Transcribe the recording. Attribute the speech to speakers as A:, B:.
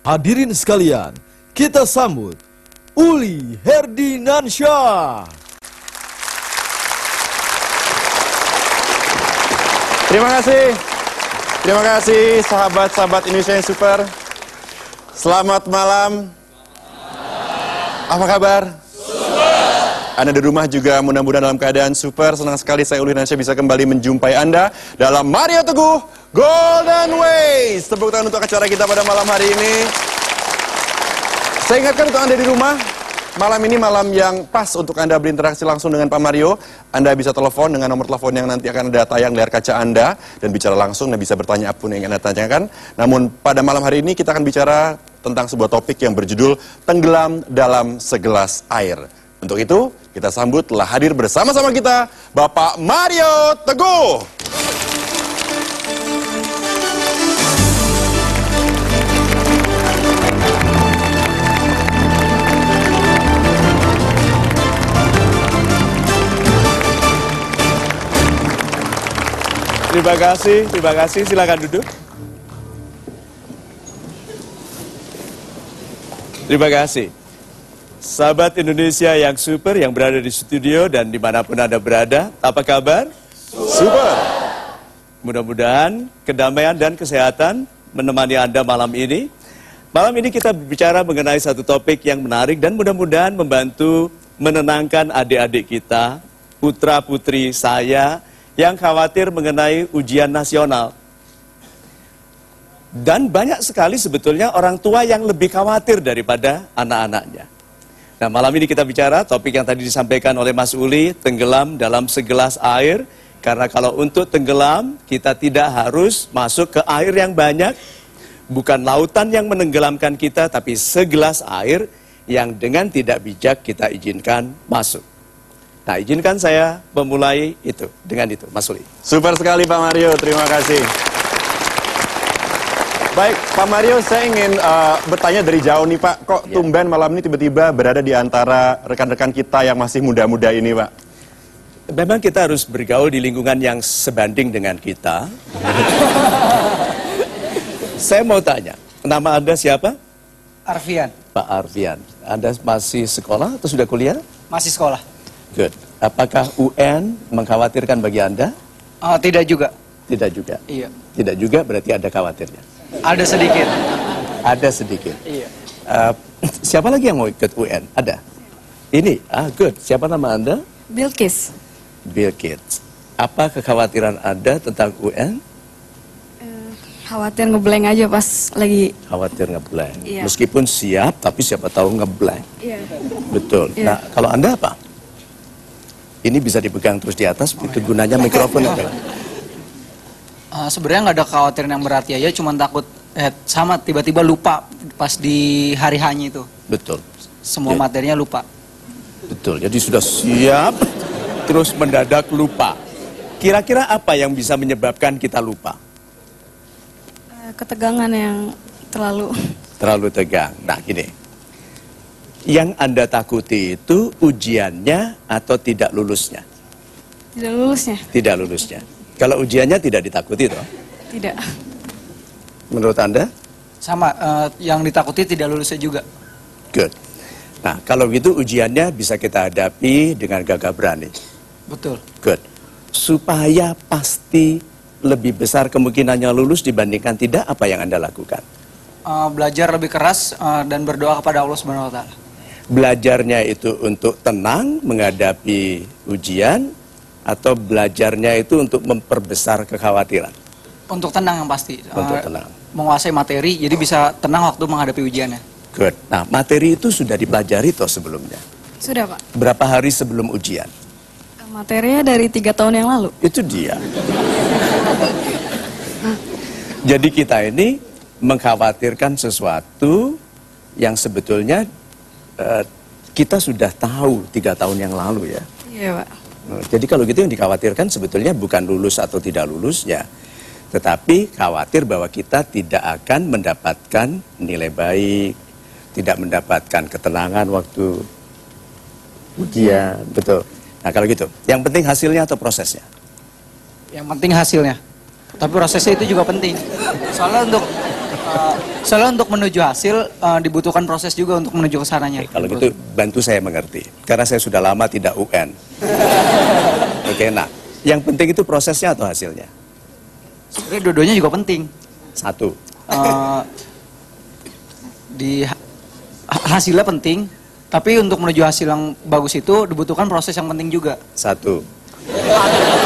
A: Hadirin sekalian, kita sambut Uli Herdinansyah.
B: Terima kasih sahabat-sahabat Indonesia yang super. Selamat malam. Apa kabar? Super. Anda di rumah juga mudah-mudahan dalam keadaan super. Senang sekali saya Uli Herdinansyah bisa kembali menjumpai Anda dalam Mario Teguh Golden Ways. Tepuk tangan untuk acara kita pada malam hari ini. Saya ingatkan untuk Anda di rumah, malam ini malam yang pas untuk Anda berinteraksi langsung dengan Pak Mario. Anda bisa telepon dengan nomor telepon yang nanti akan ada tayang di layar kaca Anda dan bicara langsung dan bisa bertanya apapun yang ingin Anda tanyakan. Namun pada malam hari ini kita akan bicara tentang sebuah topik yang berjudul Tenggelam dalam Segelas Air. Untuk itu, kita sambut telah hadir bersama-sama kita Bapak Mario Teguh.
C: Terima kasih, silakan duduk. Terima kasih. Sahabat Indonesia yang super, yang berada di studio dan dimanapun Anda berada, apa kabar?
B: Super.
C: Mudah-mudahan kedamaian dan kesehatan menemani Anda malam ini. Malam ini kita berbicara mengenai satu topik yang menarik dan mudah-mudahan membantu menenangkan adik-adik kita, putra-putri saya, yang khawatir mengenai ujian nasional. Dan banyak sekali sebetulnya orang tua yang lebih khawatir daripada anak-anaknya. Nah, malam ini kita bicara topik yang tadi disampaikan oleh Mas Uli, tenggelam dalam segelas air. Karena kalau untuk tenggelam, kita tidak harus masuk ke air yang banyak. Bukan lautan yang menenggelamkan kita, tapi segelas air yang dengan tidak bijak kita izinkan masuk. Nah, izinkan saya memulai itu, dengan itu, Mas Uli.
B: Super sekali Pak Mario, terima kasih. Baik, Pak Mario, saya ingin bertanya dari jauh nih Pak. Kok tumben malam ini tiba-tiba berada di antara rekan-rekan kita yang masih muda-muda ini Pak?
C: Memang kita harus bergaul di lingkungan yang sebanding dengan kita. Saya mau tanya, nama Anda siapa?
D: Arfian.
C: Pak Arfian. Anda masih sekolah atau sudah kuliah?
D: Masih sekolah.
C: Good. Apakah UN mengkhawatirkan bagi Anda?
D: Tidak juga.
C: Tidak juga?
D: Iya.
C: Tidak juga berarti ada khawatirnya?
D: Ada sedikit.
C: Ada sedikit?
D: Iya.
C: Siapa lagi yang mau ikut UN? Ada? Ini? Good. Siapa nama Anda?
E: Bilkis.
C: Bilkis. Apa kekhawatiran Anda tentang UN?
E: Khawatir ngeblank aja pas lagi.
C: Khawatir ngeblank.
E: Iya.
C: Meskipun siap, tapi siapa tahu ngeblank.
E: Iya.
C: Betul.
E: Iya.
C: Nah, kalau Anda apa? Ini bisa dipegang terus di atas, itu gunanya mikrofon.
D: Sebenarnya nggak ada kekhawatiran yang berarti aja, cuma takut sama tiba-tiba lupa pas di hari hanya itu.
C: Betul.
D: Semua materinya lupa.
C: Betul, jadi sudah siap, terus mendadak lupa. Kira-kira apa yang bisa menyebabkan kita lupa?
E: Ketegangan yang
C: Terlalu tegang. Nah, gini. Yang Anda takuti itu ujiannya atau tidak lulusnya?
E: tidak lulusnya.
C: Tidak lulusnya. Kalau ujiannya tidak ditakuti toh?
E: Tidak.
C: Menurut Anda?
D: Sama, yang ditakuti tidak lulusnya juga.
C: Good. Nah, kalau gitu ujiannya bisa kita hadapi dengan gagah berani.
D: Betul.
C: Good. Supaya pasti lebih besar kemungkinannya lulus dibandingkan tidak, apa yang Anda lakukan?
D: Belajar lebih keras dan berdoa kepada Allah Subhanahu Wa Taala.
C: Belajarnya itu untuk tenang menghadapi ujian atau belajarnya itu untuk memperbesar kekhawatiran?
D: Untuk tenang yang pasti.
C: Untuk tenang.
D: Menguasai materi, jadi bisa tenang waktu menghadapi ujiannya.
C: Good. Nah, materi itu sudah dipelajari toh sebelumnya?
E: Sudah, Pak.
C: Berapa hari sebelum ujian?
E: Materinya dari 3 tahun yang lalu.
C: Itu dia. Jadi kita ini mengkhawatirkan sesuatu yang sebetulnya kita sudah tahu 3 tahun yang lalu ya.
E: Iya, Pak.
C: Jadi kalau gitu yang dikhawatirkan sebetulnya bukan lulus atau tidak lulusnya, tetapi khawatir bahwa kita tidak akan mendapatkan nilai baik, tidak mendapatkan ketenangan waktu ujian, betul. Nah kalau gitu, yang penting hasilnya atau prosesnya?
D: Yang penting hasilnya. Tapi prosesnya itu juga penting. Soalnya untuk Soalnya untuk menuju hasil dibutuhkan proses juga untuk menuju ke sananya.
C: Kalau gitu bantu saya mengerti, karena saya sudah lama tidak UN. Oke, nah, yang penting itu prosesnya atau hasilnya?
D: Sebenarnya dua-duanya juga penting.
C: Satu.
D: Hasilnya penting, tapi untuk menuju hasil yang bagus itu dibutuhkan proses yang penting juga.
C: Satu.